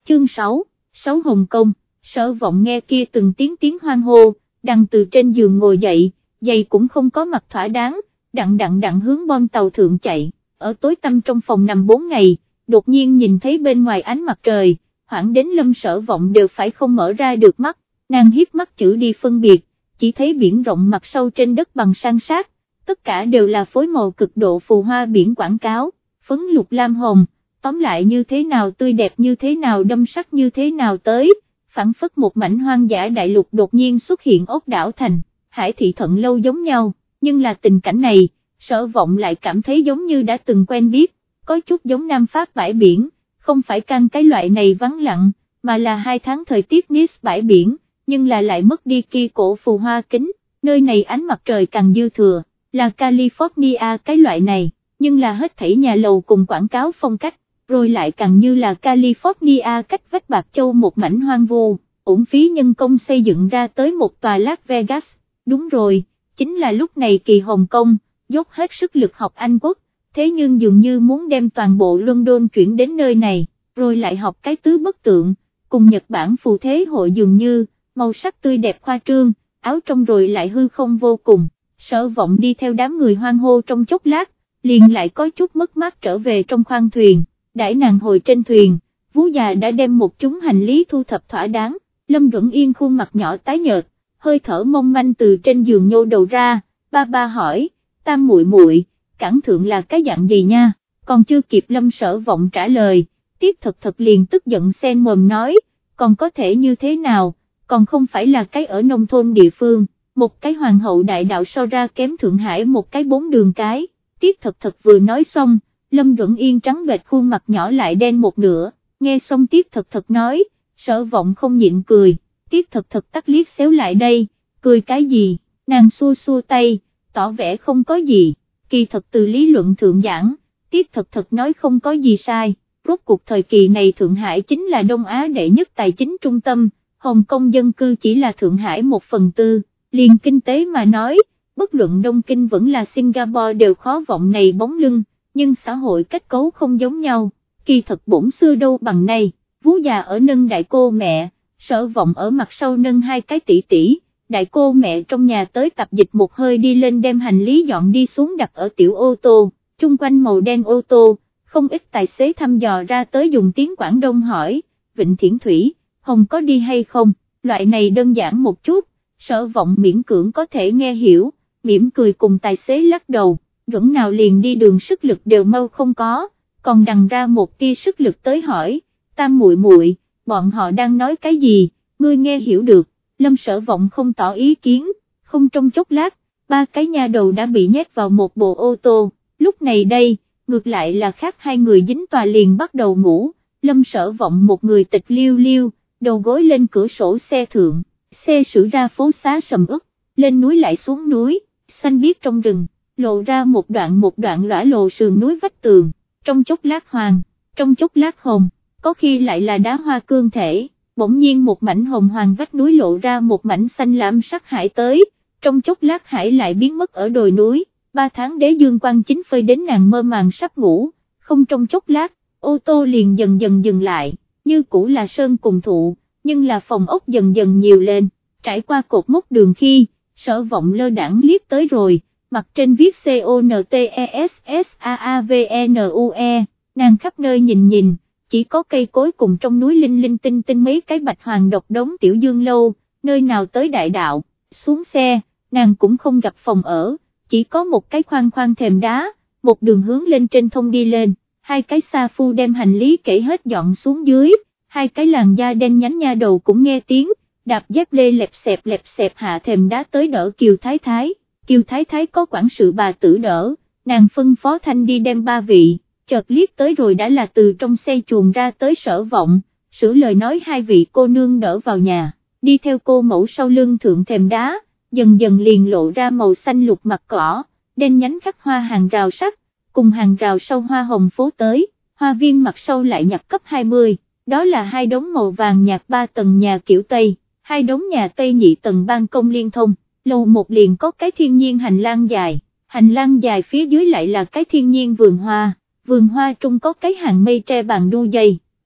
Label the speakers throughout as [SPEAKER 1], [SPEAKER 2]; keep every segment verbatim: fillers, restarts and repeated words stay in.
[SPEAKER 1] chương sáu, sáu Hồng Kông. Sở Vọng nghe kia từng tiếng tiếng hoan hô, đằng từ trên giường ngồi dậy, giày cũng không có mặc thỏa đáng, đặng đặng đặng hướng bom tàu thượng chạy, ở tối tăm trong phòng nằm bốn ngày, đột nhiên nhìn thấy bên ngoài ánh mặt trời, hoảng đến Lâm Sở Vọng đều phải không mở ra được mắt, nàng hiếp mắt chữ đi phân biệt, chỉ thấy biển rộng mặt sâu trên đất bằng san sát, tất cả đều là phối màu cực độ phù hoa biển quảng cáo, phấn lục lam hồng, tóm lại như thế nào tươi đẹp như thế nào đâm sắc như thế nào tới, phảng phất một mảnh hoang dã đại lục đột nhiên xuất hiện ốc đảo thành, Hải Thị Thận Lâu giống nhau, nhưng là tình cảnh này, Sở Vọng lại cảm thấy giống như đã từng quen biết, có chút giống Nam Pháp bãi biển, không phải căn cái loại này vắng lặng, mà là hai tháng thời tiết Nice bãi biển, nhưng là lại mất đi kia cổ phù hoa kính, nơi này ánh mặt trời càng dư thừa, là California cái loại này, nhưng là hết thảy nhà lầu cùng quảng cáo phong cách, rồi lại càng như là California cách vách Bạc Châu một mảnh hoang vu, uổng phí nhân công xây dựng ra tới một tòa Las Vegas, đúng rồi, chính là lúc này Kỳ Hồng Kông, dốc hết sức lực học Anh quốc, thế nhưng dường như muốn đem toàn bộ London chuyển đến nơi này, rồi lại học cái tứ bất tượng, cùng Nhật Bản phù thế hội dường như, màu sắc tươi đẹp khoa trương, áo trong rồi lại hư không vô cùng, Sở Vọng đi theo đám người hoan hô trong chốc lát, liền lại có chút mất mát trở về trong khoang thuyền, đãi nàng hồi trên thuyền, Vú già đã đem một chúng hành lý thu thập thỏa đáng, Lâm Duẩn Yên khuôn mặt nhỏ tái nhợt, hơi thở mong manh từ trên giường nhô đầu ra, ba ba hỏi, Tam muội muội, cảng thượng là cái dạng gì nha, còn chưa kịp Lâm Sở Vọng trả lời, Tiết Thật Thật liền tức giận sen mồm nói, còn có thể như thế nào, còn không phải là cái ở nông thôn địa phương, một cái hoàng hậu đại đạo so ra kém Thượng Hải một cái bốn đường cái, Tiết Thật Thật vừa nói xong, Lâm Duẩn Yên trắng bệch khuôn mặt nhỏ lại đen một nửa, nghe xong Tiết Thật Thật nói, Sở Vọng không nhịn cười, Tiết Thật Thật tắt liếc xéo lại đây, cười cái gì, nàng xua xua tay, tỏ vẻ không có gì, kỳ thật từ lý luận thượng giảng, Tiết Thật Thật nói không có gì sai, rốt cuộc thời kỳ này Thượng Hải chính là Đông Á đệ nhất tài chính trung tâm, Hồng Kông dân cư chỉ là Thượng Hải một phần tư, liền kinh tế mà nói, bất luận Đông Kinh vẫn là Singapore đều khó vọng này bóng lưng, nhưng xã hội kết cấu không giống nhau, kỳ thật bổn xưa đâu bằng nay, Vú già ở nâng đại cô mẹ, Sở Vọng ở mặt sau nâng hai cái tỷ tỷ, đại cô mẹ trong nhà tới tập dịch một hơi đi lên đem hành lý dọn đi xuống đặt ở tiểu ô tô, chung quanh màu đen ô tô, không ít tài xế thăm dò ra tới dùng tiếng Quảng Đông hỏi, Vịnh Thiển Thủy, Hồng có đi hay không, loại này đơn giản một chút, Sở Vọng miễn cưỡng có thể nghe hiểu, mỉm cười cùng tài xế lắc đầu, vẫn nào liền đi đường sức lực đều mau không có, còn đằng ra một tia sức lực tới hỏi, Tam muội muội, bọn họ đang nói cái gì, ngươi nghe hiểu được, Lâm Sở Vọng không tỏ ý kiến, không trong chốc lát, ba cái nha đầu đã bị nhét vào một bộ ô tô, lúc này đây, ngược lại là khác hai người dính tòa liền bắt đầu ngủ, Lâm Sở Vọng một người tịch liêu liêu, đầu gối lên cửa sổ xe thượng, xe xử ra phố xá sầm uất, lên núi lại xuống núi, xanh biếc trong rừng, lộ ra một đoạn một đoạn lõa lồ sườn núi vách tường, trong chốc lát hoàng, trong chốc lát hồng, có khi lại là đá hoa cương thể, bỗng nhiên một mảnh hồng hoàng vách núi lộ ra một mảnh xanh lam sắc hải tới, trong chốc lát hải lại biến mất ở đồi núi, ba tháng đế dương quang chính phơi đến nàng mơ màng sắp ngủ, không trong chốc lát, ô tô liền dần dần dừng lại, như cũ là sơn cùng thụ, nhưng là phòng ốc dần dần nhiều lên, trải qua cột mốc đường khi, Sở Vọng lơ đãng liếc tới rồi, mặt trên viết C O N T E S S A A V N U E, nàng khắp nơi nhìn nhìn, chỉ có cây cối cùng trong núi linh linh tinh tinh mấy cái bạch hoàng độc đống tiểu dương lâu, nơi nào tới đại đạo, xuống xe, nàng cũng không gặp phòng ở, chỉ có một cái khoan khoan thềm đá, một đường hướng lên trên thông đi lên, hai cái sa phu đem hành lý kể hết dọn xuống dưới, hai cái làn da đen nhánh nha đầu cũng nghe tiếng, đạp dép lê lẹp xẹp lẹp xẹp hạ thềm đá tới đỡ Kiều Thái Thái, Kiều Thái Thái có quản sự bà tử đỡ, nàng phân phó Thanh đi đem ba vị, chợt liếc tới rồi đã là từ trong xe chuồng ra tới Sở Vọng, sửa lời nói hai vị cô nương đỡ vào nhà, đi theo cô mẫu sau lưng thượng thềm đá, dần dần liền lộ ra màu xanh lục mặt cỏ, đen nhánh khắc hoa hàng rào sắt, cùng hàng rào sau hoa hồng phố tới, hoa viên mặt sau lại nhặt cấp hai mươi, đó là hai đống màu vàng nhạt ba tầng nhà kiểu Tây, hai đống nhà Tây nhị tầng ban công liên thông, lầu một liền có cái thiên nhiên hành lang dài, hành lang dài phía dưới lại là cái thiên nhiên vườn hoa, vườn hoa trung có cái hàng mây tre bàn đu dây,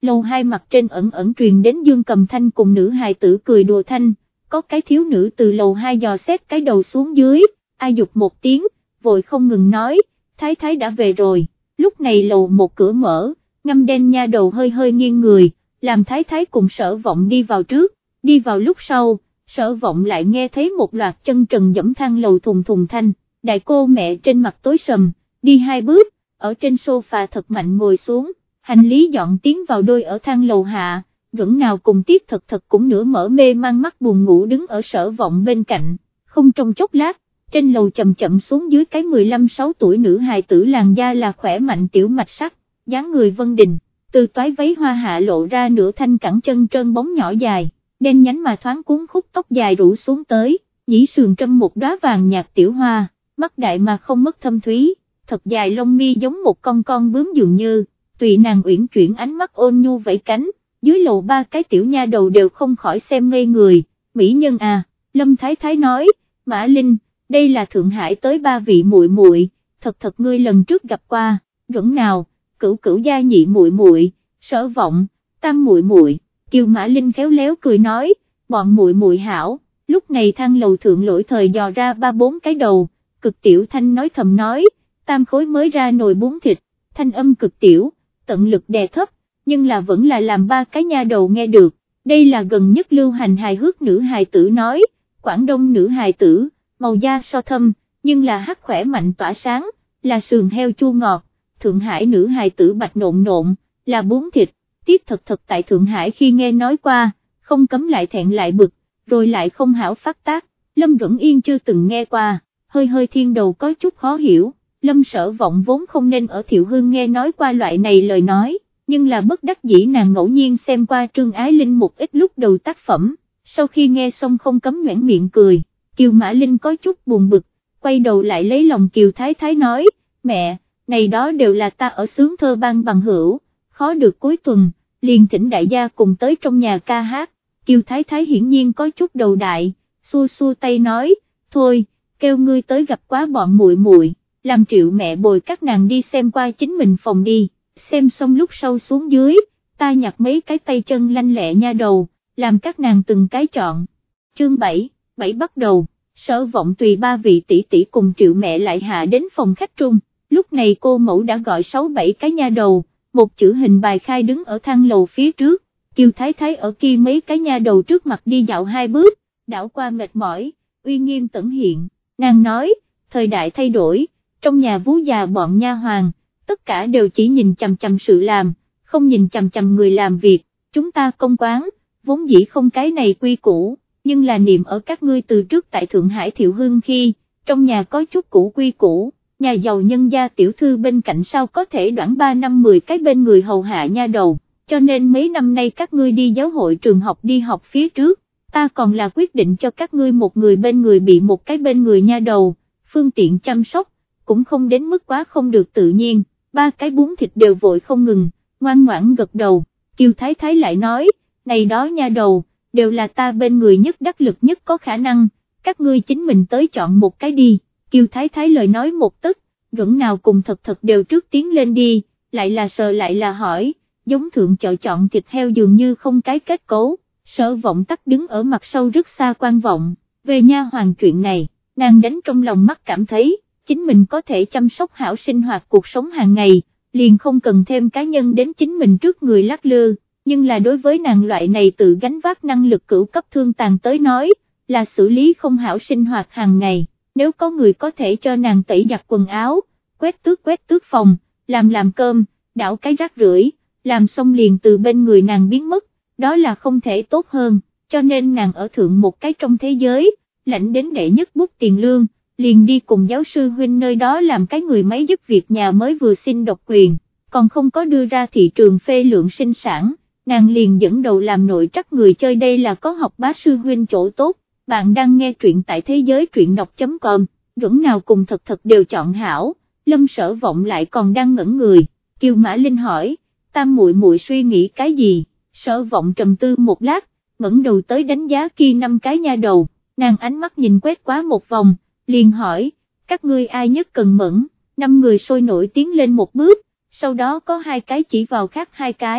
[SPEAKER 1] lầu hai mặt trên ẩn ẩn truyền đến Dương Cầm thanh cùng nữ hài tử cười đùa thanh, có cái thiếu nữ từ lầu hai dò xét cái đầu xuống dưới, ai dục một tiếng, vội không ngừng nói, thái thái đã về rồi. Lúc này lầu một cửa mở, ngăm đen nha đầu hơi hơi nghiêng người, làm thái thái cùng Sở Vọng đi vào trước, đi vào lúc sau, Sở Vọng lại nghe thấy một loạt chân trần dẫm thang lầu thùng thùng thanh, đại cô mẹ trên mặt tối sầm, đi hai bước, ở trên sofa thật mạnh ngồi xuống, hành lý dọn tiến vào đôi ở thang lầu hạ, vẫn nào cùng Tiết Thật Thật cũng nửa mở mê mang mắt buồn ngủ đứng ở Sở Vọng bên cạnh, không trong chốc lát, trên lầu chậm chậm xuống dưới cái mười lăm sáu tuổi nữ hài tử làn da là khỏe mạnh tiểu mạch sắc, dáng người vân đình, từ toái váy hoa hạ lộ ra nửa thanh cẳng chân trơn bóng nhỏ dài, đen nhánh mà thoáng cuốn khúc tóc dài rủ xuống tới, nhĩ sườn trâm một đóa vàng nhạt tiểu hoa, mắt đại mà không mất thâm thúy, thật dài lông mi giống một con con bướm dường như, tùy nàng uyển chuyển ánh mắt ôn nhu vẫy cánh, dưới lầu ba cái tiểu nha đầu đều không khỏi xem ngây người, mỹ nhân à, Lâm Thái Thái nói, Mã Linh, đây là Thượng Hải tới ba vị muội muội, thật thật ngươi lần trước gặp qua, vẫn nào, cửu cửu gia nhị muội muội, Sở Vọng, tam muội muội, Kiều Mã Linh khéo léo cười nói, bọn muội muội hảo, lúc này thang lầu thượng lỗi thời dò ra ba bốn cái đầu, cực tiểu thanh nói thầm nói, tam khối mới ra nồi bún thịt, thanh âm cực tiểu, tận lực đè thấp, nhưng là vẫn là làm ba cái nha đầu nghe được, đây là gần nhất lưu hành hài hước nữ hài tử nói, Quảng Đông nữ hài tử, màu da so thâm, nhưng là hắc khỏe mạnh tỏa sáng, là sườn heo chua ngọt, Thượng Hải nữ hài tử bạch nộn nộn, là bún thịt, Tiết Thật Thật tại Thượng Hải khi nghe nói qua, không cấm lại thẹn lại bực, rồi lại không hảo phát tác, Lâm Duẩn Yên chưa từng nghe qua, hơi hơi thiên đầu có chút khó hiểu, Lâm Sở Vọng vốn không nên ở Thiệu Hương nghe nói qua loại này lời nói, nhưng là bất đắc dĩ nàng ngẫu nhiên xem qua Trương Ái Linh một ít lúc đầu tác phẩm, sau khi nghe xong không cấm nhoẻn miệng cười, Kiều Mã Linh có chút buồn bực, quay đầu lại lấy lòng Kiều Thái Thái nói, mẹ, này đó đều là ta ở xướng thơ ban bằng hữu, khó được cuối tuần, liền thỉnh đại gia cùng tới trong nhà ca hát, Kiều Thái Thái hiển nhiên có chút đầu đại, xua xua tay nói, thôi, kêu ngươi tới gặp quá bọn muội muội, làm Triệu mẹ bồi các nàng đi xem qua chính mình phòng đi, xem xong lúc sau xuống dưới, ta nhặt mấy cái tay chân lanh lẹ nha đầu, làm các nàng từng cái chọn. Chương bảy, bảy bắt đầu, Sở Vọng tùy ba vị tỷ tỷ cùng Triệu mẹ lại hạ đến phòng khách trung, lúc này cô mẫu đã gọi sáu bảy cái nha đầu, một chữ hình bài khai đứng ở thang lầu phía trước, Kiều Thái Thái ở kia mấy cái nha đầu trước mặt đi dạo hai bước, đảo qua mệt mỏi, uy nghiêm tẩn hiện, nàng nói, thời đại thay đổi, trong nhà vú già bọn nha hoàng, tất cả đều chỉ nhìn chằm chằm sự làm, không nhìn chằm chằm người làm việc, chúng ta công quán, vốn dĩ không cái này quy củ, nhưng là niệm ở các ngươi từ trước tại Thượng Hải Thiệu Hương khi, trong nhà có chút cũ quy củ, nhà giàu nhân gia tiểu thư bên cạnh sao có thể đoản ba năm mười cái bên người hầu hạ nha đầu, cho nên mấy năm nay các ngươi đi giáo hội trường học đi học phía trước, ta còn là quyết định cho các ngươi một người bên người bị một cái bên người nha đầu, phương tiện chăm sóc, cũng không đến mức quá không được tự nhiên, ba cái bún thịt đều vội không ngừng, ngoan ngoãn gật đầu, Kiều Thái Thái lại nói, này đó nha đầu, đều là ta bên người nhất đắc lực nhất có khả năng, các ngươi chính mình tới chọn một cái đi, Kiều Thái Thái lời nói một tức, vẫn nào cùng thật thật đều trước tiến lên đi, lại là sờ lại là hỏi, giống thượng chợ chọn thịt heo dường như không cái kết cấu, Sở Vọng tắc đứng ở mặt sau rất xa quan vọng, về nha hoàng chuyện này, nàng đánh trong lòng mắt cảm thấy, chính mình có thể chăm sóc hảo sinh hoạt cuộc sống hàng ngày, liền không cần thêm cá nhân đến chính mình trước người lắc lư, nhưng là đối với nàng loại này tự gánh vác năng lực cửu cấp thương tàn tới nói, là xử lý không hảo sinh hoạt hàng ngày, nếu có người có thể cho nàng tẩy giặt quần áo, quét tước quét tước phòng, làm làm cơm, đảo cái rác rưởi, làm xong liền từ bên người nàng biến mất, đó là không thể tốt hơn, cho nên nàng ở thượng một cái trong thế giới, lãnh đến đệ nhất bút tiền lương, liền đi cùng giáo sư huynh nơi đó làm cái người máy giúp việc nhà mới vừa xin độc quyền, còn không có đưa ra thị trường phê lượng sinh sản, nàng liền dẫn đầu làm nội trắc người chơi, đây là có học bá sư huynh chỗ tốt. Bạn đang nghe truyện tại thế giới truyện đọc.com, vẫn nào cùng thật thật đều chọn hảo, Lâm Sở Vọng lại còn đang ngẩn người, Kiều Mã Linh hỏi, tam muội muội suy nghĩ cái gì, Sở Vọng trầm tư một lát, ngẩng đầu tới đánh giá kia năm cái nha đầu, nàng ánh mắt nhìn quét quá một vòng, liền hỏi, các ngươi ai nhất cần mẫn, năm người sôi nổi tiến lên một bước, sau đó có hai cái chỉ vào khác hai cái,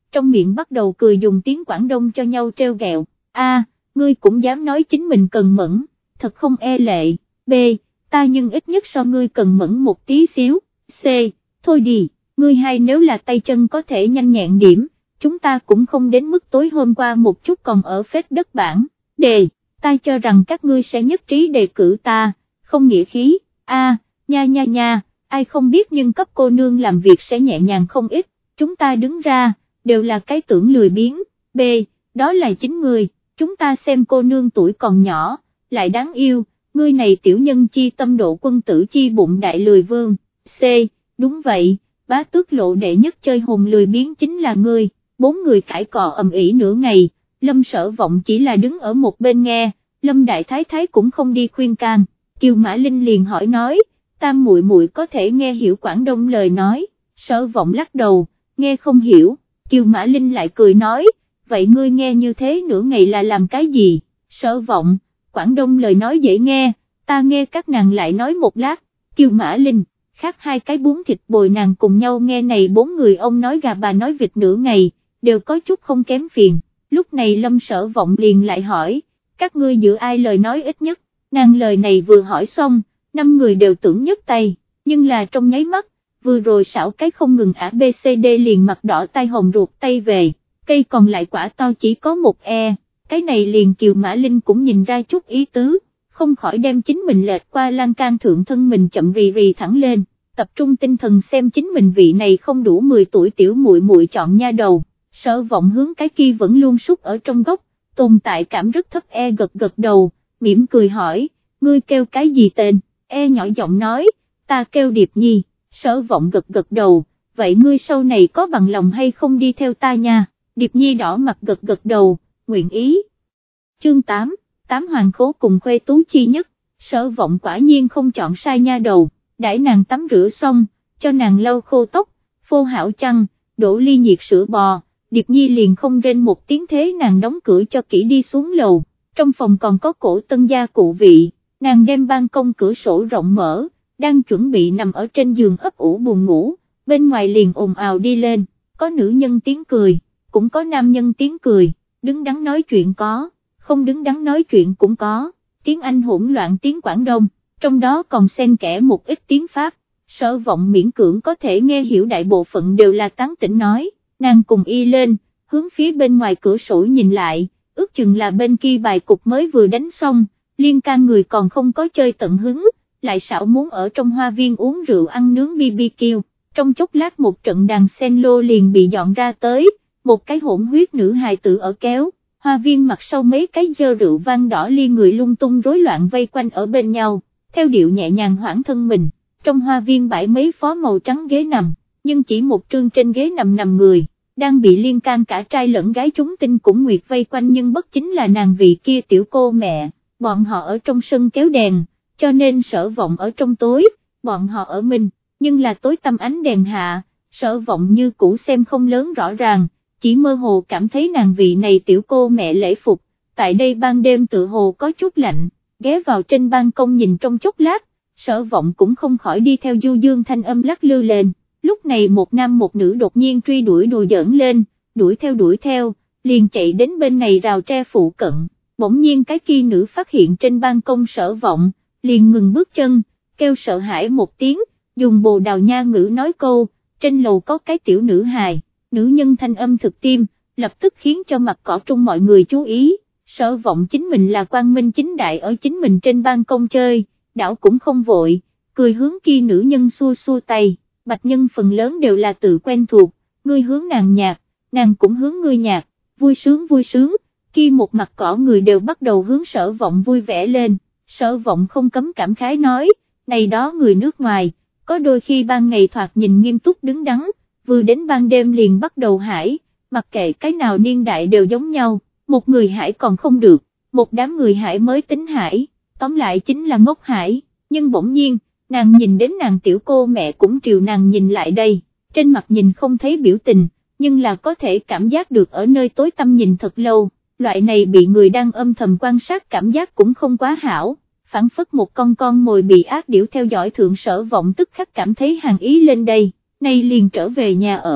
[SPEAKER 1] trong miệng bắt đầu cười dùng tiếng Quảng Đông cho nhau trêu ghẹo. A, ngươi cũng dám nói chính mình cần mẫn, thật không e lệ. B, ta nhưng ít nhất so ngươi cần mẫn một tí xíu. C, thôi đi, ngươi hai nếu là tay chân có thể nhanh nhẹn điểm, chúng ta cũng không đến mức tối hôm qua một chút còn ở phết đất bản. D, ta cho rằng các ngươi sẽ nhất trí đề cử ta, không nghĩa khí. A, nha nha nha, ai không biết nhưng cấp cô nương làm việc sẽ nhẹ nhàng không ít, chúng ta đứng ra, đều là cái tưởng lười biếng. B, đó là chính ngươi, chúng ta xem cô nương tuổi còn nhỏ, lại đáng yêu, ngươi này tiểu nhân chi tâm độ quân tử chi bụng đại lười vương. C, đúng vậy, bá tước lộ đệ nhất chơi hồn lười biếng chính là ngươi. Bốn người cãi cọ ầm ĩ nửa ngày, Lâm Sở Vọng chỉ là đứng ở một bên nghe, Lâm Đại Thái Thái cũng không đi khuyên can. Kiều Mã Linh liền hỏi nói, Tam muội muội có thể nghe hiểu Quảng Đông lời nói. Sở Vọng lắc đầu, nghe không hiểu. Kiều Mã Linh lại cười nói, vậy ngươi nghe như thế nửa ngày là làm cái gì? Sở Vọng, Quảng Đông lời nói dễ nghe, ta nghe các nàng lại nói một lát. Kiều Mã Linh, khác hai cái bún thịt bồi nàng cùng nhau nghe này bốn người ông nói gà bà nói vịt nửa ngày, đều có chút không kém phiền. Lúc này Lâm Sở Vọng liền lại hỏi, các ngươi giữa ai lời nói ít nhất? Nàng lời này vừa hỏi xong, năm người đều tưởng nhấc tay, nhưng là trong nháy mắt, vừa rồi xảo cái không ngừng A B C D liền mặt đỏ tay hồng ruột tay về, cây còn lại quả to chỉ có một e, cái này liền Kiều Mã Linh cũng nhìn ra chút ý tứ, không khỏi đem chính mình lệch qua lan can thượng thân mình chậm rì rì thẳng lên, tập trung tinh thần xem chính mình vị này không đủ mười tuổi tiểu muội muội chọn nha đầu. Sở Vọng hướng cái kia vẫn luôn sút ở trong góc, tồn tại cảm rất thấp e gật gật đầu, mỉm cười hỏi, ngươi kêu cái gì tên? E nhỏ giọng nói, ta kêu Điệp Nhi. Sở Vọng gật gật đầu, vậy ngươi sau này có bằng lòng hay không đi theo ta nha? Điệp Nhi đỏ mặt gật gật đầu, nguyện ý. Chương tám, tám hoàng khố cùng khuê tú chi nhất. Sở Vọng quả nhiên không chọn sai nha đầu, đãi nàng tắm rửa xong, cho nàng lau khô tóc, phô hảo chăn, đổ ly nhiệt sữa bò. Điệp Nhi liền không rên một tiếng thế nàng đóng cửa cho kỹ đi xuống lầu, trong phòng còn có cổ tân gia cụ vị, nàng đem ban công cửa sổ rộng mở, đang chuẩn bị nằm ở trên giường ấp ủ buồn ngủ, bên ngoài liền ồn ào đi lên, có nữ nhân tiếng cười, cũng có nam nhân tiếng cười, đứng đắn nói chuyện có, không đứng đắn nói chuyện cũng có, tiếng Anh hỗn loạn tiếng Quảng Đông, trong đó còn xen kẽ một ít tiếng Pháp. Sở Vọng miễn cưỡng có thể nghe hiểu đại bộ phận đều là tán tỉnh nói. Nàng cùng y lên, hướng phía bên ngoài cửa sổ nhìn lại, ước chừng là bên kia bài cục mới vừa đánh xong, liên can người còn không có chơi tận hứng, lại xảo muốn ở trong hoa viên uống rượu ăn nướng bê bê kiu, trong chốc lát một trận đàn sen lô liền bị dọn ra tới, một cái hỗn huyết nữ hài tử ở kéo, hoa viên mặt sau mấy cái dơ rượu vang đỏ ly người lung tung rối loạn vây quanh ở bên nhau, theo điệu nhẹ nhàng hoãn thân mình, trong hoa viên bãi mấy phó màu trắng ghế nằm. Nhưng chỉ một trương trên ghế nằm nằm người, đang bị liên can cả trai lẫn gái chúng tinh cũng nguyệt vây quanh nhưng bất chính là nàng vị kia tiểu cô mẹ, bọn họ ở trong sân kéo đèn, cho nên Sở Vọng ở trong tối, bọn họ ở mình, nhưng là tối tăm ánh đèn hạ, Sở Vọng như cũ xem không lớn rõ ràng, chỉ mơ hồ cảm thấy nàng vị này tiểu cô mẹ lễ phục, tại đây ban đêm tự hồ có chút lạnh, ghé vào trên ban công nhìn trong chốc lát, Sở Vọng cũng không khỏi đi theo du dương thanh âm lắc lư lên. Lúc này một nam một nữ đột nhiên truy đuổi đùa giỡn lên, đuổi theo đuổi theo, liền chạy đến bên này rào tre phụ cận, bỗng nhiên cái kia nữ phát hiện trên ban công Sở Vọng, liền ngừng bước chân, kêu sợ hãi một tiếng, dùng Bồ Đào Nha ngữ nói câu, trên lầu có cái tiểu nữ hài, nữ nhân thanh âm thực tim, lập tức khiến cho mặt cỏ trung mọi người chú ý, Sở Vọng chính mình là quang minh chính đại ở chính mình trên ban công chơi, đảo cũng không vội, cười hướng kia nữ nhân xua xua tay. Bạch nhân phần lớn đều là tự quen thuộc, ngươi hướng nàng nhạc, nàng cũng hướng ngươi nhạc, vui sướng vui sướng, kia một mặt cỏ người đều bắt đầu hướng Sở Vọng vui vẻ lên, Sở Vọng không cấm cảm khái nói, này đó người nước ngoài, có đôi khi ban ngày thoạt nhìn nghiêm túc đứng đắn, vừa đến ban đêm liền bắt đầu hải, mặc kệ cái nào niên đại đều giống nhau, một người hải còn không được, một đám người hải mới tính hải, tóm lại chính là ngốc hải, nhưng bỗng nhiên, nàng nhìn đến nàng tiểu cô mẹ cũng triều nàng nhìn lại đây, trên mặt nhìn không thấy biểu tình, nhưng là có thể cảm giác được ở nơi tối tăm nhìn thật lâu, loại này bị người đang âm thầm quan sát cảm giác cũng không quá hảo, phản phất một con con mồi bị ác điểu theo dõi thượng Sở Vọng tức khắc cảm thấy hàng ý lên đây, nay liền trở về nhà ở,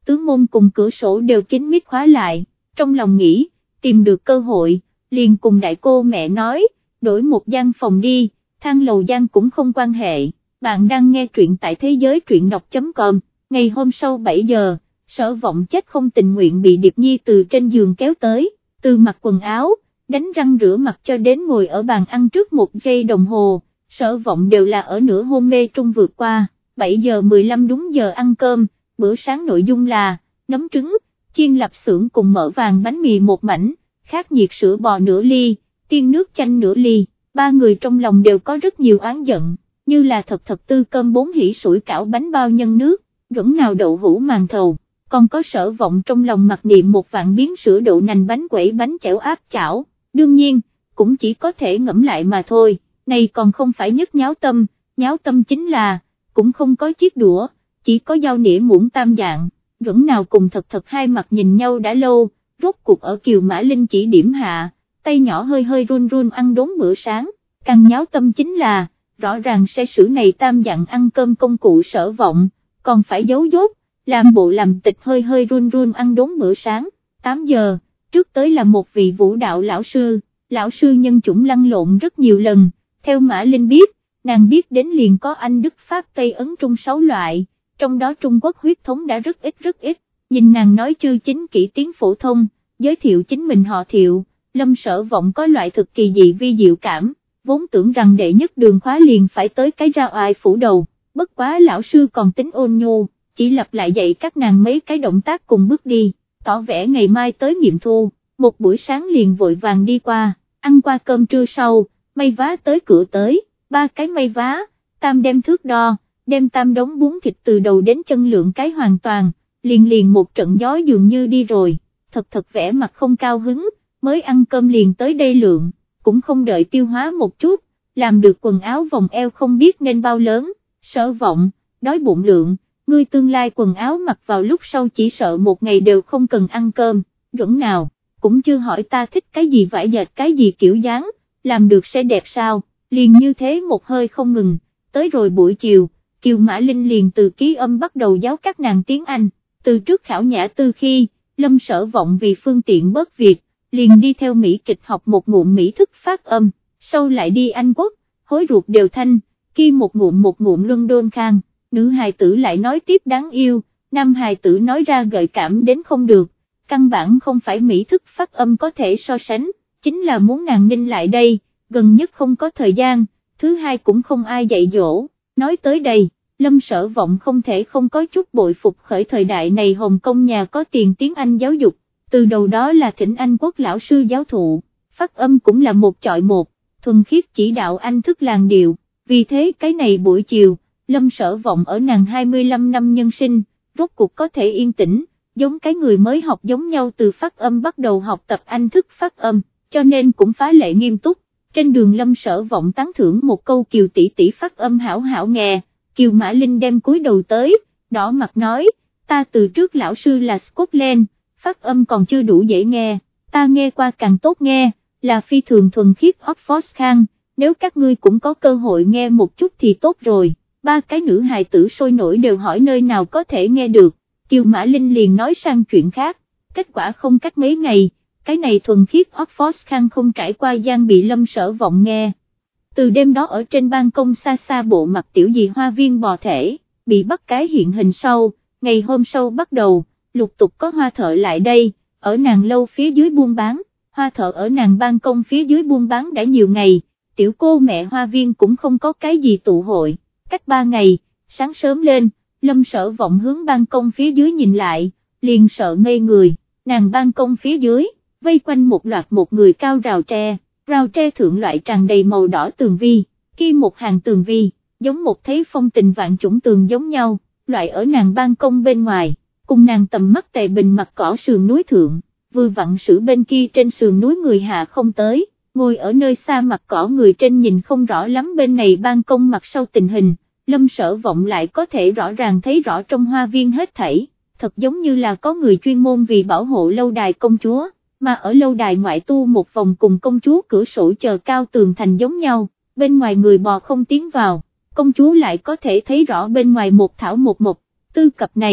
[SPEAKER 1] tứ môn cùng cửa sổ đều kín mít khóa lại, trong lòng nghĩ, tìm được cơ hội, liền cùng đại cô mẹ nói, đổi một gian phòng đi, thang lầu gian cũng không quan hệ. Bạn đang nghe truyện tại thế giới truyện đọc chấm com, ngày hôm sau bảy giờ, Sở Vọng chết không tình nguyện bị Điệp Nhi từ trên giường kéo tới, từ mặc quần áo, đánh răng rửa mặt cho đến ngồi ở bàn ăn trước một giây đồng hồ, Sở Vọng đều là ở nửa hôn mê trung vượt qua. Bảy giờ mười lăm đúng giờ ăn cơm, bữa sáng nội dung là nấm trứng, chiên lạp xưởng cùng mỡ vàng bánh mì một mảnh, khác nhiệt sữa bò nửa ly, tiên nước chanh nửa ly. Ba người trong lòng đều có rất nhiều oán giận, như là thật thật tư cơm bốn hỉ sủi cảo bánh bao nhân nước, rỗng nào đậu hũ màn thầu, còn có Sở Vọng trong lòng mặc niệm một vạn biến sữa đậu nành bánh quẩy bánh chẻo áp chảo, đương nhiên, cũng chỉ có thể ngẫm lại mà thôi, này còn không phải nhất nháo tâm, nháo tâm chính là, cũng không có chiếc đũa, chỉ có dao nĩa muỗng tam dạng, rỗng nào cùng thật thật hai mặt nhìn nhau đã lâu, rốt cuộc ở Kiều Mã Linh chỉ điểm hạ, tay nhỏ hơi hơi run run ăn đốn bữa sáng, càng nháo tâm chính là, rõ ràng xe sử này tam dạng ăn cơm công cụ Sở Vọng, còn phải giấu dốt, làm bộ làm tịch hơi hơi run run ăn đốn bữa sáng. Tám giờ, trước tới là một vị vũ đạo lão sư, lão sư nhân chủng lăn lộn rất nhiều lần, theo Mã Linh biết, nàng biết đến liền có Anh Đức Pháp Tây Ấn Trung sáu loại, trong đó Trung Quốc huyết thống đã rất ít rất ít, nhìn nàng nói chư chính kỹ tiếng phổ thông, giới thiệu chính mình họ Thiệu, Lâm Sở Vọng có loại thực kỳ dị vi diệu cảm, vốn tưởng rằng đệ nhất đường khóa liền phải tới cái ra oai phủ đầu, bất quá lão sư còn tính ôn nhu, chỉ lặp lại dạy các nàng mấy cái động tác cùng bước đi, tỏ vẻ ngày mai tới nghiệm thu, một buổi sáng liền vội vàng đi qua, ăn qua cơm trưa sau, may vá tới cửa tới, ba cái may vá, tam đem thước đo, đem tam đống bún thịt từ đầu đến chân lượng cái hoàn toàn, liền liền một trận gió dường như đi rồi, thật thật vẻ mặt không cao hứng, mới ăn cơm liền tới đây lượng, cũng không đợi tiêu hóa một chút, làm được quần áo vòng eo không biết nên bao lớn, Sở Vọng, đói bụng lượng, ngươi tương lai quần áo mặc vào lúc sau chỉ sợ một ngày đều không cần ăn cơm, rỗng nào, cũng chưa hỏi ta thích cái gì vải dệt cái gì kiểu dáng, làm được sẽ đẹp sao, liền như thế một hơi không ngừng, tới rồi buổi chiều, Kiều Mã Linh liền từ ký âm bắt đầu giáo các nàng tiếng Anh, từ trước khảo nhã tư khi, Lâm Sở Vọng vì phương tiện bớt việc, liền đi theo Mỹ kịch học một ngụm Mỹ thức phát âm, sau lại đi Anh Quốc, hối ruột đều thanh, kia một ngụm một ngụm London khang, nữ hài tử lại nói tiếp đáng yêu, nam hài tử nói ra gợi cảm đến không được, căn bản không phải Mỹ thức phát âm có thể so sánh, chính là muốn nàng ninh lại đây, gần nhất không có thời gian, thứ hai cũng không ai dạy dỗ, nói tới đây. Lâm Sở Vọng không thể không có chút bội phục khởi thời đại này Hồng Kông nhà có tiền tiếng Anh giáo dục, từ đầu đó là thỉnh Anh Quốc lão sư giáo thụ, phát âm cũng là một chọi một, thuần khiết chỉ đạo Anh thức làn điệu, vì thế cái này buổi chiều, Lâm Sở Vọng ở nàng hai mươi lăm năm nhân sinh, rốt cuộc có thể yên tĩnh, giống cái người mới học giống nhau từ phát âm bắt đầu học tập Anh thức phát âm, cho nên cũng phá lệ nghiêm túc, trên đường Lâm Sở Vọng tán thưởng một câu Kiều tỷ tỷ phát âm hảo hảo nghe. Kiều Mã Linh đem cúi đầu tới, đỏ mặt nói, ta từ trước lão sư là Scotland, phát âm còn chưa đủ dễ nghe, ta nghe qua càng tốt nghe, là phi thường thuần khiết Oxford Khang, nếu các ngươi cũng có cơ hội nghe một chút thì tốt rồi, ba cái nữ hài tử sôi nổi đều hỏi nơi nào có thể nghe được, Kiều Mã Linh liền nói sang chuyện khác, kết quả không cách mấy ngày, cái này thuần khiết Oxford Khang không trải qua gian bị Lâm Sở Vọng nghe. Từ đêm đó ở trên ban công xa xa bộ mặt tiểu dì hoa viên bò thể, bị bắt cái hiện hình sau, ngày hôm sau bắt đầu, lục tục có hoa thợ lại đây, ở nàng lâu phía dưới buôn bán, hoa thợ ở nàng ban công phía dưới buôn bán đã nhiều ngày, tiểu cô mẹ hoa viên cũng không có cái gì tụ hội, cách ba ngày, sáng sớm lên, Lâm Sở Vọng hướng ban công phía dưới nhìn lại, liền sợ ngây người, nàng ban công phía dưới, vây quanh một loạt một người cao rào tre. Rào tre thượng loại tràn đầy màu đỏ tường vi, kia một hàng tường vi, giống một thấy phong tình vạn chủng tường giống nhau, loại ở nàng ban công bên ngoài, cùng nàng tầm mắt tề bình mặt cỏ sườn núi thượng, vừa vặn sử bên kia trên sườn núi người hạ không tới, ngồi ở nơi xa mặt cỏ người trên nhìn không rõ lắm bên này ban công mặt sau tình hình, Lâm Sở Vọng lại có thể rõ ràng thấy rõ trong hoa viên hết thảy, thật giống như là có người chuyên môn vì bảo hộ lâu đài công chúa. Mà ở lâu đài ngoại tu một vòng cùng công chúa cửa sổ chờ cao tường thành giống nhau, bên ngoài người bò không tiến vào, công chúa lại có thể thấy rõ bên ngoài một thảo một mộc, tư cập này,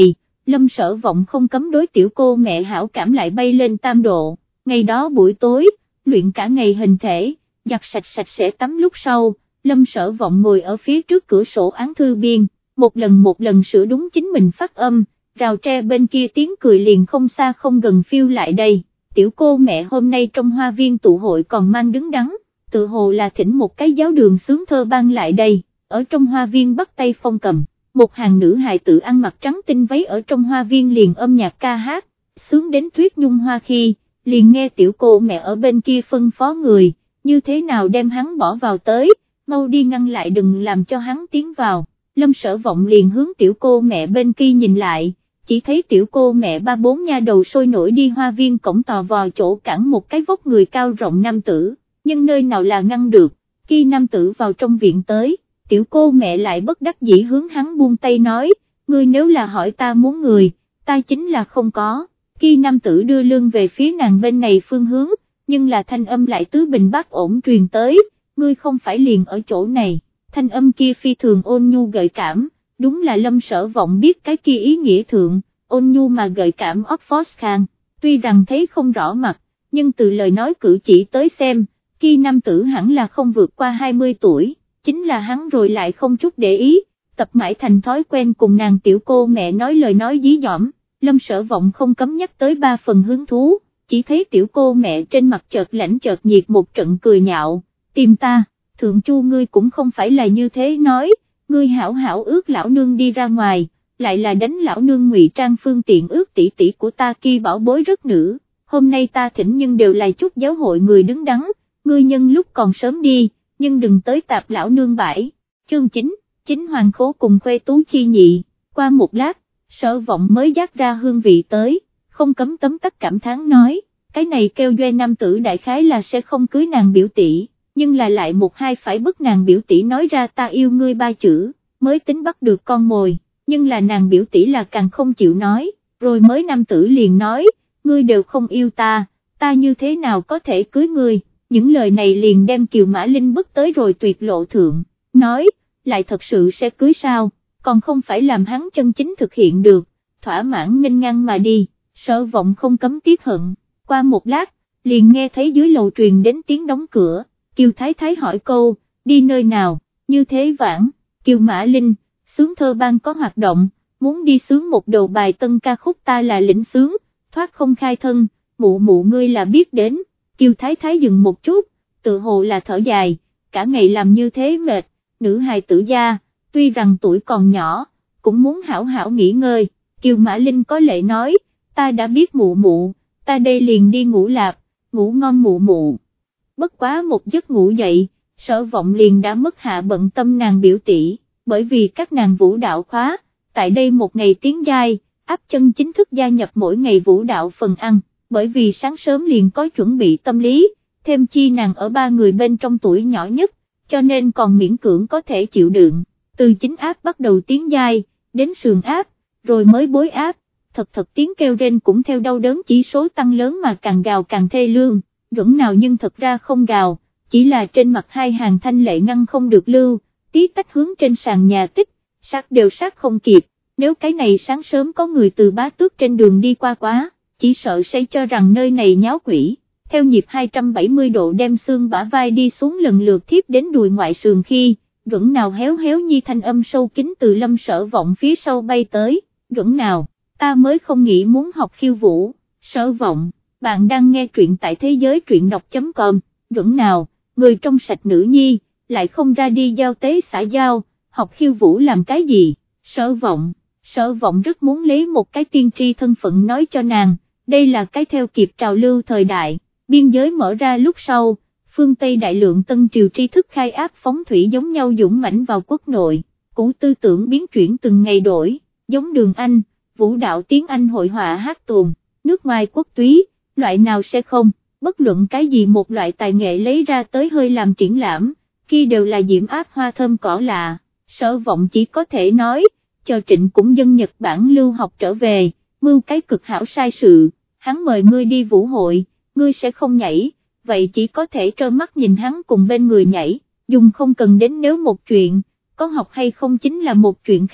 [SPEAKER 1] Lâm Sở Vọng không cấm đối tiểu cô mẹ hảo cảm lại bay lên tam độ. Ngày đó buổi tối, luyện cả ngày hình thể, giặt sạch sạch sẽ tắm lúc sau, Lâm Sở Vọng ngồi ở phía trước cửa sổ án thư biên, một lần một lần sửa đúng chính mình phát âm, rào tre bên kia tiếng cười liền không xa không gần phiêu lại đây. Tiểu cô mẹ hôm nay trong hoa viên tụ hội còn mang đứng đắn, tự hồ là thỉnh một cái giáo đường sướng thơ ban lại đây, ở trong hoa viên bắt tay phong cầm, một hàng nữ hài tử ăn mặc trắng tinh váy ở trong hoa viên liền âm nhạc ca hát, sướng đến tuyết nhung hoa khi, liền nghe tiểu cô mẹ ở bên kia phân phó người, như thế nào đem hắn bỏ vào tới, mau đi ngăn lại đừng làm cho hắn tiến vào. Lâm Sở Vọng liền hướng tiểu cô mẹ bên kia nhìn lại, chỉ thấy tiểu cô mẹ ba bốn nha đầu sôi nổi đi hoa viên cổng tò vò chỗ cản một cái vóc người cao rộng nam tử, nhưng nơi nào là ngăn được, khi nam tử vào trong viện tới, tiểu cô mẹ lại bất đắc dĩ hướng hắn buông tay nói, ngươi nếu là hỏi ta muốn người, ta chính là không có. Khi nam tử đưa lưng về phía nàng bên này phương hướng, nhưng là thanh âm lại tứ bình bát ổn truyền tới, ngươi không phải liền ở chỗ này, thanh âm kia phi thường ôn nhu gợi cảm, đúng là Lâm Sở Vọng biết cái kia ý nghĩa thượng, ôn nhu mà gợi cảm Oxford Khan, tuy rằng thấy không rõ mặt, nhưng từ lời nói cử chỉ tới xem, khi nam tử hẳn là không vượt qua hai mươi tuổi, chính là hắn rồi lại không chút để ý, tập mãi thành thói quen cùng nàng tiểu cô mẹ nói lời nói dí dỏm. Lâm Sở Vọng không cấm nhắc tới ba phần hứng thú, chỉ thấy tiểu cô mẹ trên mặt chợt lãnh chợt nhiệt một trận cười nhạo, tìm ta, thượng chu ngươi cũng không phải là như thế nói, ngươi hảo hảo ước lão nương đi ra ngoài, lại là đánh lão nương ngụy trang phương tiện ước tỷ tỷ của ta kia bảo bối rất nữ, hôm nay ta thỉnh nhưng đều là chút giáo hội người đứng đắn, ngươi nhân lúc còn sớm đi, nhưng đừng tới tạp lão nương bãi. Chương chín, chính hoàng khố cùng khuê tú chi nhị, qua một lát, Sở Vọng mới dắt ra hương vị tới, không cấm tấm tắc cảm thán nói, cái này kêu doe nam tử đại khái là sẽ không cưới nàng biểu tỷ, nhưng là lại một hai phải bức nàng biểu tỷ nói ra ta yêu ngươi ba chữ, mới tính bắt được con mồi, nhưng là nàng biểu tỷ là càng không chịu nói, rồi mới nam tử liền nói, ngươi đều không yêu ta, ta như thế nào có thể cưới ngươi, những lời này liền đem Kiều Mã Linh bức tới rồi tuyệt lộ thượng, nói, lại thật sự sẽ cưới sao, còn không phải làm hắn chân chính thực hiện được, thỏa mãn nghênh ngang mà đi. Sở Vọng không cấm tiếc hận, qua một lát, liền nghe thấy dưới lầu truyền đến tiếng đóng cửa, Kiều Thái Thái hỏi câu, đi nơi nào, như thế vãn, Kiều Mã Linh, sướng thơ ban có hoạt động, muốn đi sướng một đầu bài tân ca khúc ta là lĩnh sướng, thoát không khai thân, mụ mụ ngươi là biết đến, Kiều Thái Thái dừng một chút, tự hồ là thở dài, cả ngày làm như thế mệt, nữ hài tử gia, tuy rằng tuổi còn nhỏ, cũng muốn hảo hảo nghỉ ngơi, Kiều Mã Linh có lệ nói, ta đã biết mụ mụ, ta đây liền đi ngủ lạp, ngủ ngon mụ mụ. Bất quá một giấc ngủ dậy, Sở Vọng liền đã mất hạ bận tâm nàng biểu tỷ, bởi vì các nàng vũ đạo khóa, tại đây một ngày tiến giai, áp chân chính thức gia nhập mỗi ngày vũ đạo phần ăn, bởi vì sáng sớm liền có chuẩn bị tâm lý, thêm chi nàng ở ba người bên trong tuổi nhỏ nhất, cho nên còn miễn cưỡng có thể chịu đựng, từ chính áp bắt đầu tiến giai, đến sườn áp, rồi mới bối áp. Thật thật tiếng kêu rên cũng theo đau đớn chỉ số tăng lớn mà càng gào càng thê lương, Duẩn nào nhưng thật ra không gào, chỉ là trên mặt hai hàng thanh lệ ngăn không được lưu, tí tách hướng trên sàn nhà tích, sát đều sát không kịp, nếu cái này sáng sớm có người từ Bá Tước trên đường đi qua quá, chỉ sợ sẽ cho rằng nơi này nháo quỷ, theo nhịp hai trăm bảy mươi độ đem xương bả vai đi xuống lần lượt thiếp đến đùi ngoại sườn khi, Duẩn nào héo héo nhi thanh âm sâu kín từ Lâm Sở Vọng phía sau bay tới, Duẩn nào, ta mới không nghĩ muốn học khiêu vũ, Sở Vọng, bạn đang nghe truyện tại thế giới truyện đọc.com, Duẩn nào, người trong sạch nữ nhi, lại không ra đi giao tế xã giao, học khiêu vũ làm cái gì, Sở Vọng, Sở Vọng rất muốn lấy một cái tiên tri thân phận nói cho nàng, đây là cái theo kịp trào lưu thời đại, biên giới mở ra lúc sau, phương Tây đại lượng tân triều tri thức khai áp phóng thủy giống nhau dũng mãnh vào quốc nội, cũ tư tưởng biến chuyển từng ngày đổi, giống Đường Anh, vũ đạo tiếng Anh hội họa hát tuồng, nước ngoài quốc túy, loại nào sẽ không, bất luận cái gì một loại tài nghệ lấy ra tới hơi làm triển lãm, khi đều là diễm áp hoa thơm cỏ lạ, Sở Vọng chỉ có thể nói, chờ Trịnh cũng dân Nhật Bản lưu học trở về, mưu cái cực hảo sai sự, hắn mời ngươi đi vũ hội, ngươi sẽ không nhảy, vậy chỉ có thể trơ mắt nhìn hắn cùng bên người nhảy, dùng không cần đến nếu một chuyện, có học hay không chính là một chuyện khác,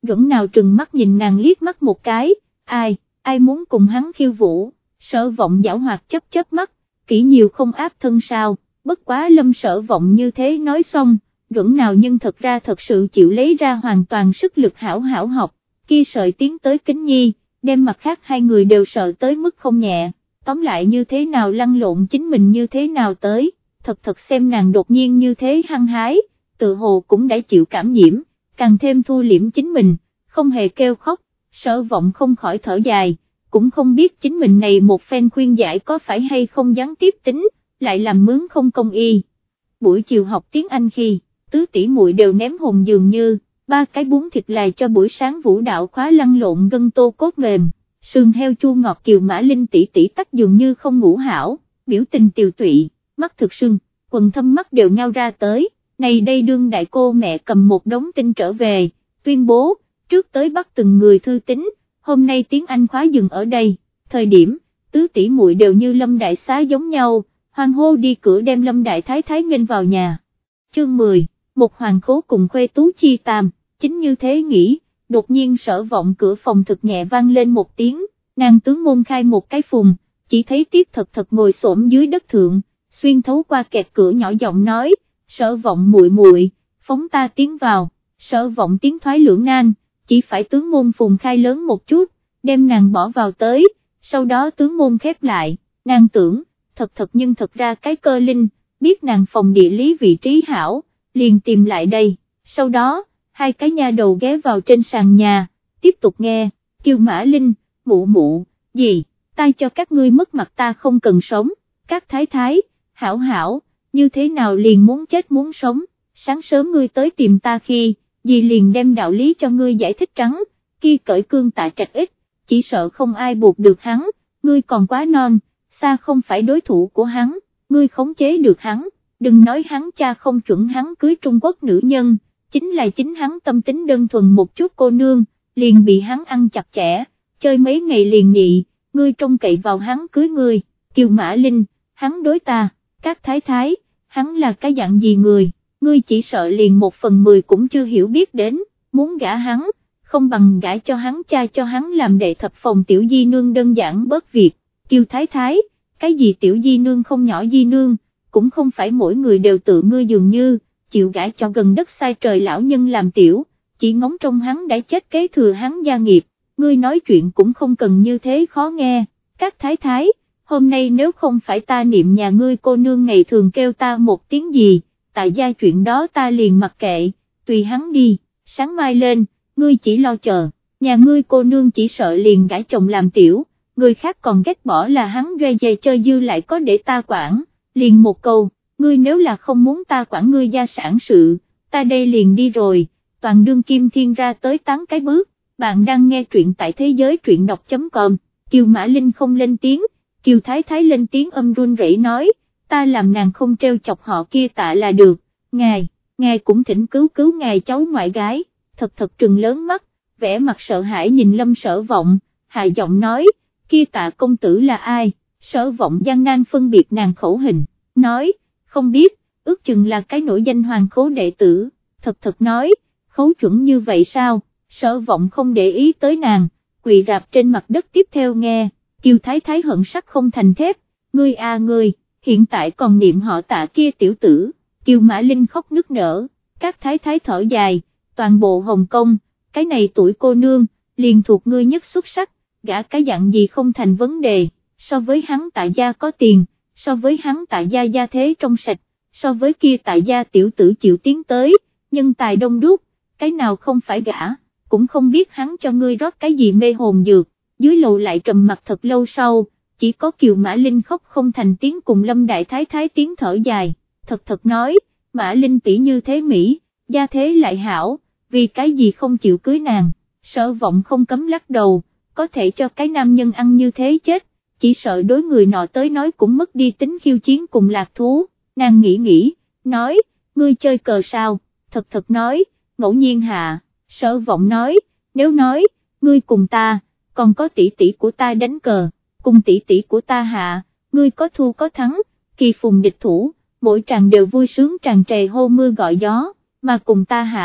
[SPEAKER 1] Duẩn nào trừng mắt nhìn nàng liếc mắt một cái, ai, ai muốn cùng hắn khiêu vũ, Sở Vọng giảo hoạt chớp chớp mắt, kỹ nhiều không áp thân sao, bất quá Lâm Sở Vọng như thế nói xong, Duẩn nào nhưng thật ra thật sự chịu lấy ra hoàn toàn sức lực hảo hảo học, kia sợi tiến tới Kính Nhi, đem mặt khác hai người đều sợ tới mức không nhẹ, tóm lại như thế nào lăn lộn chính mình như thế nào tới, thật thật xem nàng đột nhiên như thế hăng hái, tự hồ cũng đã chịu cảm nhiễm, càng thêm thu liễm chính mình, không hề kêu khóc, Sở Vọng không khỏi thở dài, cũng không biết chính mình này một phen khuyên giải có phải hay không gián tiếp tính, lại làm mướn không công y. Buổi chiều học tiếng Anh khi, tứ tỷ muội đều ném hồn dường như, ba cái bún thịt lài cho buổi sáng vũ đạo khóa lăn lộn gân tô cốt mềm, sườn heo chua ngọt Kiều Mã Linh tỷ tỷ tắc dường như không ngủ hảo, biểu tình tiều tụy, mắt thực sưng, quần thâm mắt đều nhao ra tới, này đây đương đại cô mẹ cầm một đống tin trở về, tuyên bố, trước tới bắt từng người thư tín, hôm nay tiếng Anh khóa dừng ở đây, thời điểm, tứ tỷ muội đều như Lâm Đại Xá giống nhau, hoan hô đi cửa đem Lâm Đại Thái Thái nghênh vào nhà. Chương mười, một hoàng khố cùng khuê tú chi tam, chính như thế nghĩ, đột nhiên Sở Vọng cửa phòng thực nhẹ vang lên một tiếng, nàng tướng môn khai một cái phùng, chỉ thấy Tiết Thật Thật ngồi xổm dưới đất thượng, xuyên thấu qua kẹt cửa nhỏ giọng nói, Sở Vọng muội muội, phóng ta tiến vào, Sở Vọng tiếng thoái lưỡng nan, chỉ phải tướng môn phùng khai lớn một chút, đem nàng bỏ vào tới, sau đó tướng môn khép lại, nàng tưởng, thật thật nhưng thật ra cái cơ linh, biết nàng phòng địa lý vị trí hảo, liền tìm lại đây, sau đó, hai cái nha đầu ghé vào trên sàn nhà, tiếp tục nghe, Kiều Mã Linh, mụ mụ, gì, ta cho các ngươi mất mặt ta không cần sống, các thái thái, hảo hảo, như thế nào liền muốn chết muốn sống, sáng sớm ngươi tới tìm ta khi, dì liền đem đạo lý cho ngươi giải thích trắng, kia cởi cương Tạ Trạch ít, chỉ sợ không ai buộc được hắn, ngươi còn quá non, xa không phải đối thủ của hắn, ngươi khống chế được hắn, đừng nói hắn cha không chuẩn hắn cưới Trung Quốc nữ nhân, chính là chính hắn tâm tính đơn thuần một chút cô nương, liền bị hắn ăn chặt chẽ, chơi mấy ngày liền nhị, ngươi trông cậy vào hắn cưới ngươi, Kiều Mã Linh, hắn đối ta, các thái thái, hắn là cái dạng gì người, ngươi chỉ sợ liền một phần mười cũng chưa hiểu biết đến, muốn gả hắn, không bằng gả cho hắn cha cho hắn làm đệ thập phòng tiểu di nương đơn giản bớt việc, Kiều thái thái, cái gì tiểu di nương không nhỏ di nương, cũng không phải mỗi người đều tự ngươi dường như, chịu gả cho gần đất sai trời lão nhân làm tiểu, chỉ ngóng trông hắn đã chết kế thừa hắn gia nghiệp, ngươi nói chuyện cũng không cần như thế khó nghe, các thái thái, hôm nay nếu không phải ta niệm nhà ngươi cô nương ngày thường kêu ta một tiếng gì, tại gia chuyện đó ta liền mặc kệ, tùy hắn đi, sáng mai lên, ngươi chỉ lo chờ, nhà ngươi cô nương chỉ sợ liền gả chồng làm tiểu, người khác còn ghét bỏ là hắn doe dề chơi dư lại có để ta quản, liền một câu, ngươi nếu là không muốn ta quản ngươi gia sản sự, ta đây liền đi rồi, toàn đương Kim Thiên ra tới tán cái bước, bạn đang nghe truyện tại thế giới truyện đọc.com, Kiều Mã Linh không lên tiếng, Kiều Thái Thái lên tiếng âm run rẩy nói, ta làm nàng không treo chọc họ kia Tạ là được, ngài, ngài cũng thỉnh cứu cứu ngài cháu ngoại gái, thật thật trừng lớn mắt, vẻ mặt sợ hãi nhìn Lâm Sở Vọng, hạ giọng nói, kia Tạ công tử là ai, Sở Vọng gian nan phân biệt nàng khẩu hình, nói, không biết, ước chừng là cái nổi danh hoàng khố đệ tử, thật thật nói, khấu chuẩn như vậy sao, Sở Vọng không để ý tới nàng, quỳ rạp trên mặt đất tiếp theo nghe, Kiều Thái Thái hận sắc không thành thép, ngươi à ngươi, hiện tại còn niệm họ Tạ kia tiểu tử, Kiều Mã Linh khóc nức nở, các thái thái thở dài, toàn bộ Hồng Kông, cái này tuổi cô nương, liền thuộc ngươi nhất xuất sắc, gả cái dạng gì không thành vấn đề, so với hắn Tạ gia có tiền, so với hắn Tạ gia gia thế trong sạch, so với kia Tạ gia tiểu tử chịu tiến tới, nhân tài đông đúc, cái nào không phải gả, cũng không biết hắn cho ngươi rót cái gì mê hồn dược, dưới lầu lại trầm mặt thật lâu sau, chỉ có Kiều Mã Linh khóc không thành tiếng cùng Lâm Đại Thái Thái tiếng thở dài, thật thật nói, Mã Linh tỷ như thế Mỹ, gia thế lại hảo, vì cái gì không chịu cưới nàng, Sở Vọng không cấm lắc đầu, có thể cho cái nam nhân ăn như thế chết, chỉ sợ đối người nọ tới nói cũng mất đi tính khiêu chiến cùng lạc thú, nàng nghĩ nghĩ, nói, ngươi chơi cờ sao, thật thật nói, ngẫu nhiên hạ, Sở Vọng nói, nếu nói, ngươi cùng ta, còn có tỷ tỷ của ta đánh cờ, cùng tỷ tỷ của ta hạ, ngươi có thua có thắng, kỳ phùng địch thủ, mỗi tràng đều vui sướng tràn trề hô mưa gọi gió, mà cùng ta hạ,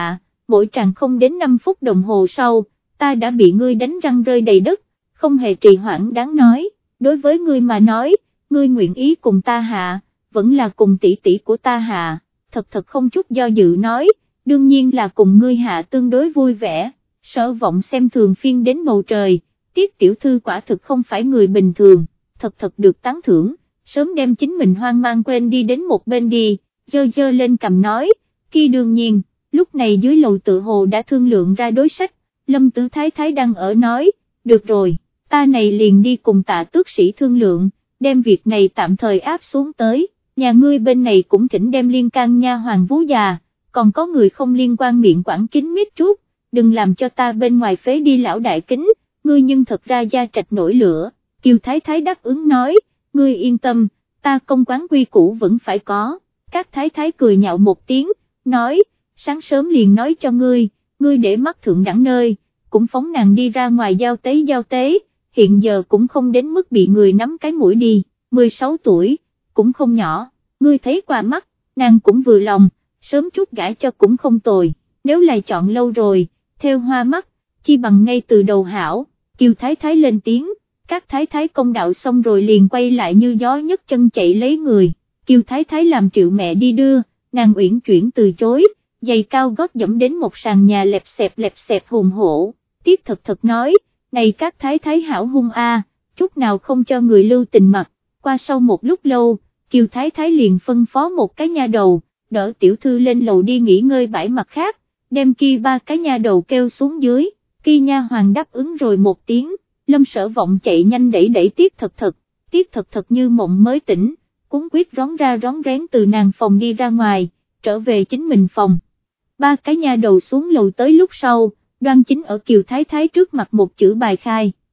[SPEAKER 1] mỗi tràng không đến năm phút đồng hồ sau, ta đã bị ngươi đánh răng rơi đầy đất, không hề trì hoãn đáng nói, đối với ngươi mà nói, ngươi nguyện ý cùng ta hạ, vẫn là cùng tỷ tỷ của ta hạ, thật thật không chút do dự nói, đương nhiên là cùng ngươi hạ tương đối vui vẻ. Sở Vọng xem thường phiên đến bầu trời, Tiết tiểu thư quả thực không phải người bình thường, thật thật được tán thưởng, sớm đem chính mình hoang mang quên đi đến một bên đi, dơ dơ lên cầm nói, kia đương nhiên, lúc này dưới lầu tự hồ đã thương lượng ra đối sách, Lâm Tử Thái Thái đang ở nói, được rồi, ta này liền đi cùng Tạ tước sĩ thương lượng, đem việc này tạm thời áp xuống tới, nhà ngươi bên này cũng thỉnh đem liên can nha hoàng vú già, còn có người không liên quan miệng quản kín miết chút, đừng làm cho ta bên ngoài phế đi lão đại kính, ngươi nhưng thật ra gia trạch nổi lửa, Kiều Thái Thái đáp ứng nói, ngươi yên tâm, ta công quán quy củ vẫn phải có, các Thái Thái cười nhạo một tiếng, nói, sáng sớm liền nói cho ngươi, ngươi để mắt thượng đẳng nơi, cũng phóng nàng đi ra ngoài giao tế giao tế, hiện giờ cũng không đến mức bị người nắm cái mũi đi, mười sáu tuổi, cũng không nhỏ, ngươi thấy qua mắt, nàng cũng vừa lòng, sớm chút gãi cho cũng không tồi, nếu lại chọn lâu rồi, theo hoa mắt, chi bằng ngay từ đầu hảo, Kiều Thái Thái lên tiếng, các Thái Thái công đạo xong rồi liền quay lại như gió nhấc chân chạy lấy người, Kiều Thái Thái làm Triệu mẹ đi đưa, nàng uyển chuyển từ chối, giày cao gót dẫm đến một sàn nhà lẹp xẹp lẹp xẹp hùng hổ, Tiết thật thật nói, này các Thái Thái hảo hung a, chút nào không cho người lưu tình mặt, qua sau một lúc lâu, Kiều Thái Thái liền phân phó một cái nha đầu, đỡ tiểu thư lên lầu đi nghỉ ngơi bãi mặt khác, đem kia ba cái nha đầu kêu xuống dưới, kia nha hoàng đáp ứng rồi một tiếng, Lâm Sở Vọng chạy nhanh đẩy đẩy Tiết thật thật, Tiết thật thật như mộng mới tỉnh, cuống quyết rón ra rón rén từ nàng phòng đi ra ngoài, trở về chính mình phòng. Ba cái nha đầu xuống lầu tới lúc sau, Đoan Chính ở Kiều Thái Thái trước mặt một chữ bài khai.